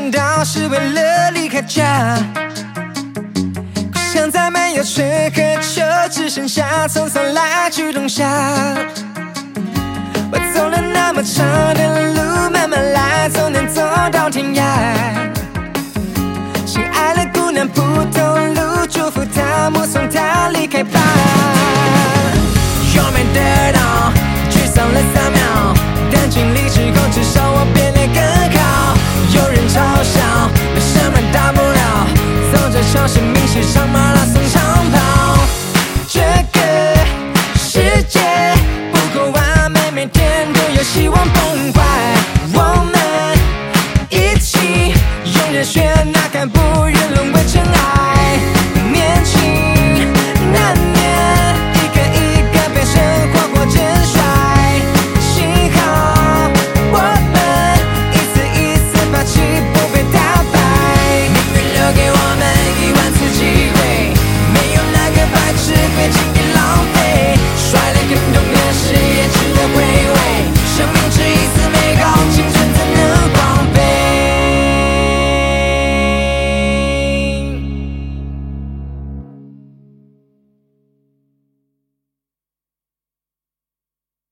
难道是为了离开家？可现在没有水和酒，只剩下匆匆来去冬夏。我走了那么长的路，慢慢来，总能走到天涯。亲爱的姑娘不透露，祝福她，目送她离开吧。又没得到，沮丧了3秒，但尽力之后，至少我变得更好。有人嘲笑，没什么大不了，走着小生命写上马拉松长跑。这个世界不够完美，每天都有希望崩坏。我们一起用热血呐喊，不愿沦为